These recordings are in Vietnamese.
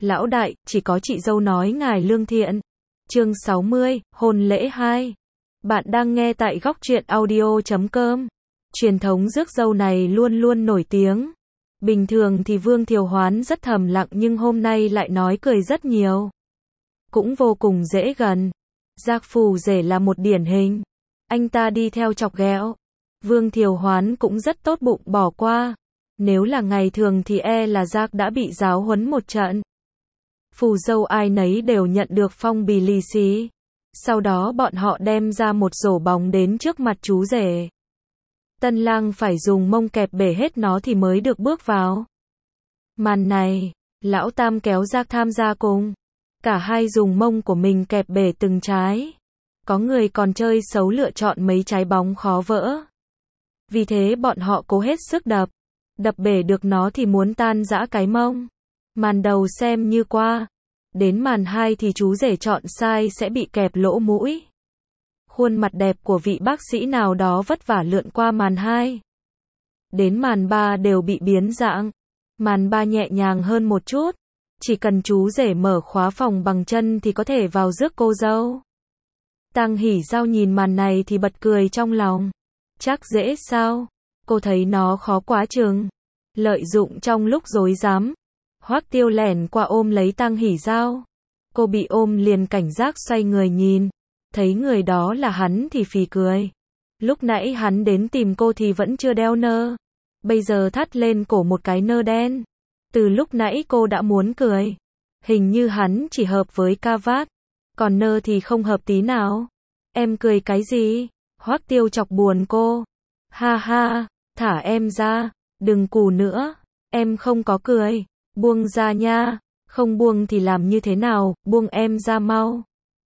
Lão đại, chỉ có chị dâu nói ngài lương thiện. Chương 60, hôn lễ 2. Bạn đang nghe tại góc truyện audio.com. Truyền thống rước dâu này luôn luôn nổi tiếng. Bình thường thì Vương Thiều Hoán rất thầm lặng nhưng hôm nay lại nói cười rất nhiều. Cũng vô cùng dễ gần. Giác Phù Rể là một điển hình. Anh ta đi theo chọc ghẹo. Vương Thiều Hoán cũng rất tốt bụng bỏ qua. Nếu là ngày thường thì là Giác đã bị giáo huấn một trận. Phù dâu ai nấy đều nhận được phong bì lì xì. Sau đó bọn họ đem ra một rổ bóng đến trước mặt chú rể. Tân lang phải dùng mông kẹp bể hết nó thì mới được bước vào. Màn này, lão tam kéo Giác tham gia cùng. Cả hai dùng mông của mình kẹp bể từng trái. Có người còn chơi xấu lựa chọn mấy trái bóng khó vỡ. Vì thế bọn họ cố hết sức đập. Đập bể được nó thì muốn tan rã cái mông. Màn đầu xem như qua. Đến màn 2 thì chú rể chọn sai sẽ bị kẹp lỗ mũi. Khuôn mặt đẹp của vị bác sĩ nào đó vất vả lượn qua màn 2. Đến màn 3 đều bị biến dạng. Màn 3 nhẹ nhàng hơn một chút. Chỉ cần chú rể mở khóa phòng bằng chân thì có thể vào rước cô dâu. Tang Hỉ Giao nhìn màn này thì bật cười trong lòng. Chắc dễ sao? Cô thấy nó khó quá chừng. Lợi dụng trong lúc rối rắm. Hoắc Tiêu lẻn qua ôm lấy Tang Hỉ Giao. Cô bị ôm liền cảnh giác xoay người nhìn. Thấy người đó là hắn thì phì cười. Lúc nãy hắn đến tìm cô thì vẫn chưa đeo nơ. Bây giờ thắt lên cổ một cái nơ đen. Từ lúc nãy cô đã muốn cười. Hình như hắn chỉ hợp với ca vát. Còn nơ thì không hợp tí nào. Em cười cái gì? Hoắc Tiêu chọc buồn cô. Ha ha, thả em ra. Đừng cù nữa. Em không có cười. Buông ra nha. Không buông thì làm như thế nào? Buông em ra mau.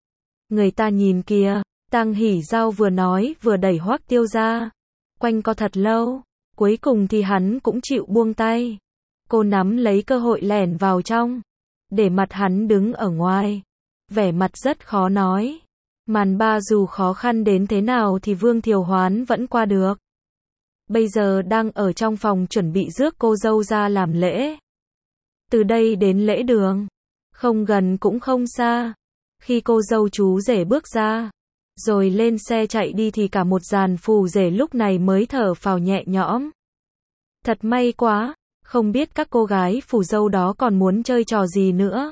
Người ta nhìn kìa. Tang Hỉ Giao vừa nói vừa đẩy Hoắc Tiêu ra. Quanh co thật lâu. Cuối cùng thì hắn cũng chịu buông tay. Cô nắm lấy cơ hội lẻn vào trong. Để mặt hắn đứng ở ngoài. Vẻ mặt rất khó nói. Màn 3 dù khó khăn đến thế nào thì Vương Thiều Hoán vẫn qua được. Bây giờ đang ở trong phòng chuẩn bị rước cô dâu ra làm lễ. Từ đây đến lễ đường. Không gần cũng không xa. Khi cô dâu chú rể bước ra. Rồi lên xe chạy đi thì cả một dàn phù rể lúc này mới thở phào nhẹ nhõm. Thật may quá. Không biết các cô gái phù dâu đó còn muốn chơi trò gì nữa.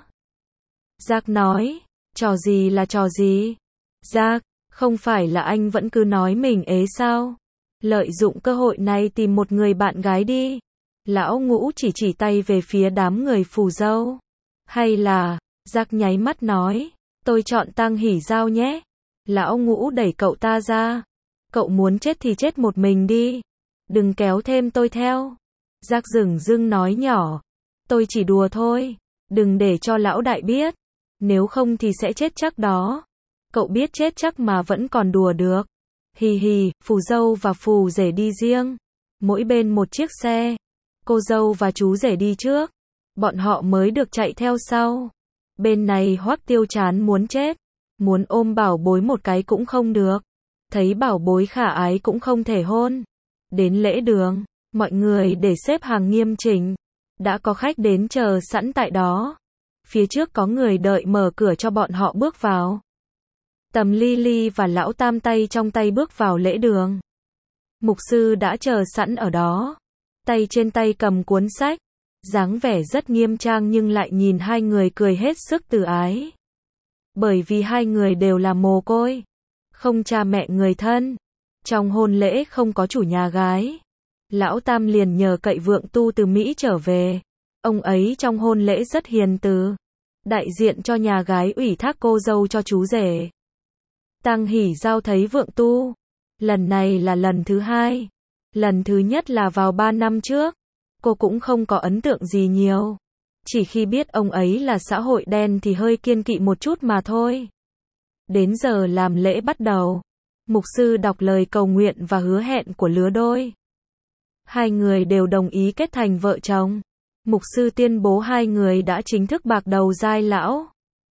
Giác nói. Trò gì là trò gì? Giác, không phải là anh vẫn cứ nói mình ế sao? Lợi dụng cơ hội này tìm một người bạn gái đi. Lão Ngũ chỉ tay về phía đám người phù dâu. Hay là, Giác nháy mắt nói, tôi chọn Tang Hỉ Giao nhé. Lão Ngũ đẩy cậu ta ra. Cậu muốn chết thì chết một mình đi. Đừng kéo thêm tôi theo. Giác dửng dưng nói nhỏ. Tôi chỉ đùa thôi. Đừng để cho lão đại biết. Nếu không thì sẽ chết chắc đó. Cậu biết chết chắc mà vẫn còn đùa được. Hì hì, phù dâu và phù rể đi riêng. Mỗi bên một chiếc xe. Cô dâu và chú rể đi trước. Bọn họ mới được chạy theo sau. Bên này Hoắc Tiêu chán muốn chết. Muốn ôm bảo bối một cái cũng không được. Thấy bảo bối khả ái cũng không thể hôn. Đến lễ đường, mọi người để xếp hàng nghiêm chỉnh. Đã có khách đến chờ sẵn tại đó. Phía trước có người đợi mở cửa cho bọn họ bước vào. Tầm Ly Ly và lão tam tay trong tay bước vào lễ đường. Mục sư đã chờ sẵn ở đó. Tay trên tay cầm cuốn sách. Dáng vẻ rất nghiêm trang nhưng lại nhìn hai người cười hết sức từ ái. Bởi vì hai người đều là mồ côi. Không cha mẹ người thân. Trong hôn lễ không có chủ nhà gái. Lão tam liền nhờ cậy vượng tu từ Mỹ trở về. Ông ấy trong hôn lễ rất hiền từ. Đại diện cho nhà gái ủy thác cô dâu cho chú rể. Tang Hỉ Giao thấy vượng tu. Lần này là lần thứ 2. Lần thứ nhất là vào 3 năm trước. Cô cũng không có ấn tượng gì nhiều. Chỉ khi biết ông ấy là xã hội đen thì hơi kiêng kỵ một chút mà thôi. Đến giờ làm lễ bắt đầu. Mục sư đọc lời cầu nguyện và hứa hẹn của lứa đôi. Hai người đều đồng ý kết thành vợ chồng. Mục sư tuyên bố hai người đã chính thức bạc đầu giai lão.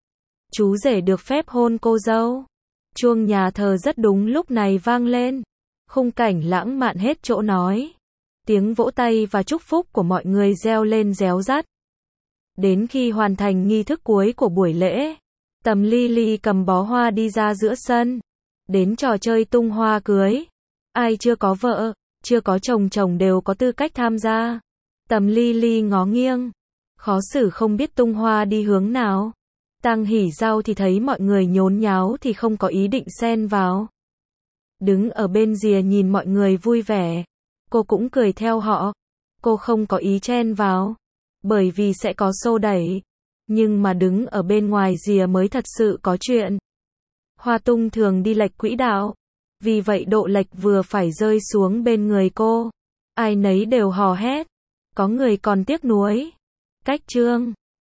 Chú rể được phép hôn cô dâu. Chuông nhà thờ rất đúng lúc này vang lên. Khung cảnh lãng mạn hết chỗ nói. Tiếng vỗ tay và chúc phúc của mọi người reo lên réo rắt. Đến khi hoàn thành nghi thức cuối của buổi lễ, Tầm Ly Ly cầm bó hoa đi ra giữa sân. Đến trò chơi tung hoa cưới. Ai chưa có vợ, chưa có chồng chồng đều có tư cách tham gia. Tầm Ly Ly ngó nghiêng. Khó xử không biết tung hoa đi hướng nào. Tang Hỉ Giao thì thấy mọi người nhốn nháo thì không có ý định xen vào. Đứng ở bên rìa nhìn mọi người vui vẻ. Cô cũng cười theo họ. Cô không có ý chen vào. Bởi vì sẽ có xô đẩy. Nhưng mà đứng ở bên ngoài rìa mới thật sự có chuyện. Hoa tung thường đi lệch quỹ đạo. Vì vậy độ lệch vừa phải rơi xuống bên người cô. Ai nấy đều hò hét. Có người còn tiếc nuối. Cách chương